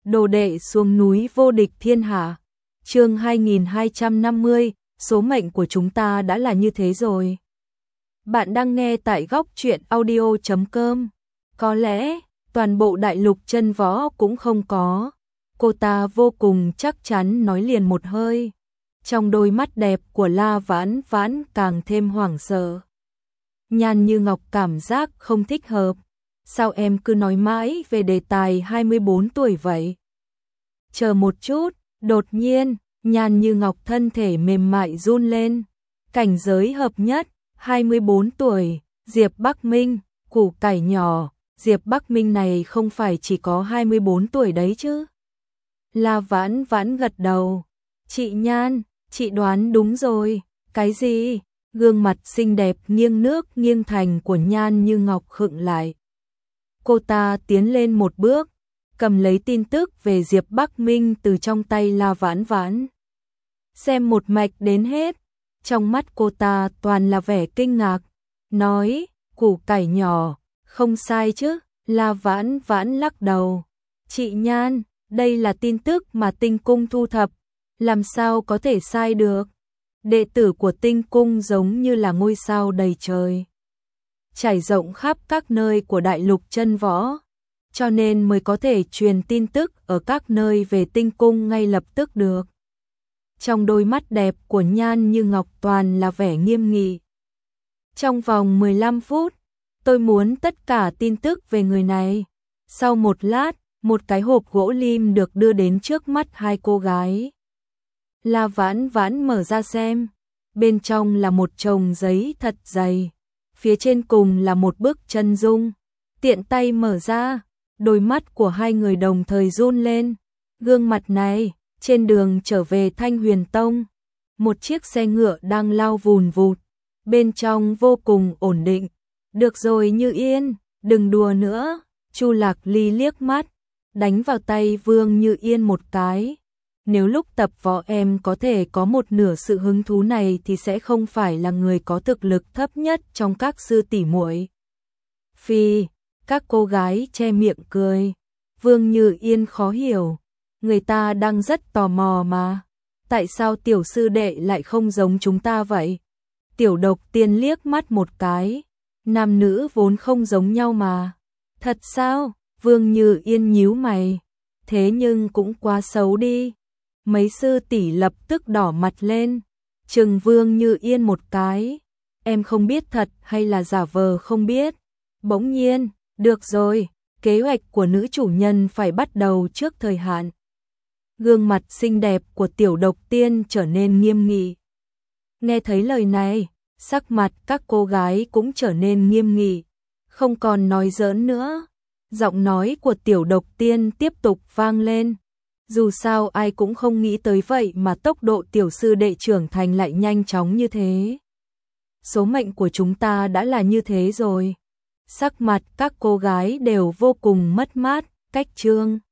Đồ đệ xuống núi vô địch thiên hạ. Chương 2250, số mệnh của chúng ta đã là như thế rồi. Bạn đang nghe tại góc truyện audio.com. Có lẽ, toàn bộ đại lục chân võ cũng không có. Cô ta vô cùng chắc chắn nói liền một hơi. Trong đôi mắt đẹp của La Vãn Vãn càng thêm hoảng sợ. Nhan Như Ngọc cảm giác không thích hợp. Sao em cứ nói mãi về đề tài 24 tuổi vậy? Chờ một chút, đột nhiên, Nhan Như Ngọc thân thể mềm mại run lên. Cảnh giới hợp nhất, 24 tuổi, Diệp Bắc Minh, củ cải nhỏ, Diệp Bắc Minh này không phải chỉ có 24 tuổi đấy chứ? La Vãn Vãn gật đầu. Chị Nhan, chị đoán đúng rồi. Cái gì? Gương mặt xinh đẹp nghiêng nước nghiêng thành của Nhan Như Ngọc khựng lại. Cô ta tiến lên một bước, cầm lấy tin tức về Diệp Bắc Minh từ trong tay La Vãn Vãn. Xem một mạch đến hết, trong mắt cô ta toàn là vẻ kinh ngạc, nói, củ cải nhỏ, không sai chứ? La Vãn Vãn lắc đầu. Chị Nhan, đây là tin tức mà Tinh Cung thu thập, làm sao có thể sai được? Đệ tử của Tinh Cung giống như là ngôi sao đầy trời, trải rộng khắp các nơi của đại lục chân võ, cho nên mới có thể truyền tin tức ở các nơi về Tinh Cung ngay lập tức được. Trong đôi mắt đẹp của Nhan Như Ngọc toàn là vẻ nghiêm nghị. Trong vòng 15 phút, tôi muốn tất cả tin tức về người này. Sau một lát, một cái hộp gỗ lim được đưa đến trước mắt hai cô gái. La Vãn Vãn mở ra xem, bên trong là một chồng giấy thật dày, phía trên cùng là một bức chân dung. Tiện tay mở ra, đôi mắt của hai người đồng thời run lên. Gương mặt này, trên đường trở về Thanh Huyền Tông, một chiếc xe ngựa đang lao vùn vụt, bên trong vô cùng ổn định. Được rồi Như Yên, đừng đùa nữa. Chu Lạc Ly liếc mắt, đánh vào tay Vương Như Yên một cái. Nếu lúc tập võ em có thể có một nửa sự hứng thú này thì sẽ không phải là người có thực lực thấp nhất trong các sư tỷ muội. Phi, các cô gái che miệng cười. Vương Như Yên khó hiểu, người ta đang rất tò mò mà. Tại sao tiểu sư đệ lại không giống chúng ta vậy? Tiểu Độc Tiên liếc mắt một cái, nam nữ vốn không giống nhau mà. Thật sao? Vương Như Yên nhíu mày, thế nhưng cũng quá xấu đi. Mấy sư tỷ lập tức đỏ mặt lên, trừng Vương Như Yên một cái. Em không biết thật hay là giả vờ không biết? Bỗng nhiên, được rồi, kế hoạch của nữ chủ nhân phải bắt đầu trước thời hạn. Gương mặt xinh đẹp của Tiểu Độc Tiên trở nên nghiêm nghị. Nghe thấy lời này, sắc mặt các cô gái cũng trở nên nghiêm nghị, không còn nói giỡn nữa. Giọng nói của Tiểu Độc Tiên tiếp tục vang lên. Dù sao ai cũng không nghĩ tới vậy mà tốc độ tiểu sư đệ trưởng thành lại nhanh chóng như thế. Số mệnh của chúng ta đã là như thế rồi. Sắc mặt các cô gái đều vô cùng mất mát. Cách chương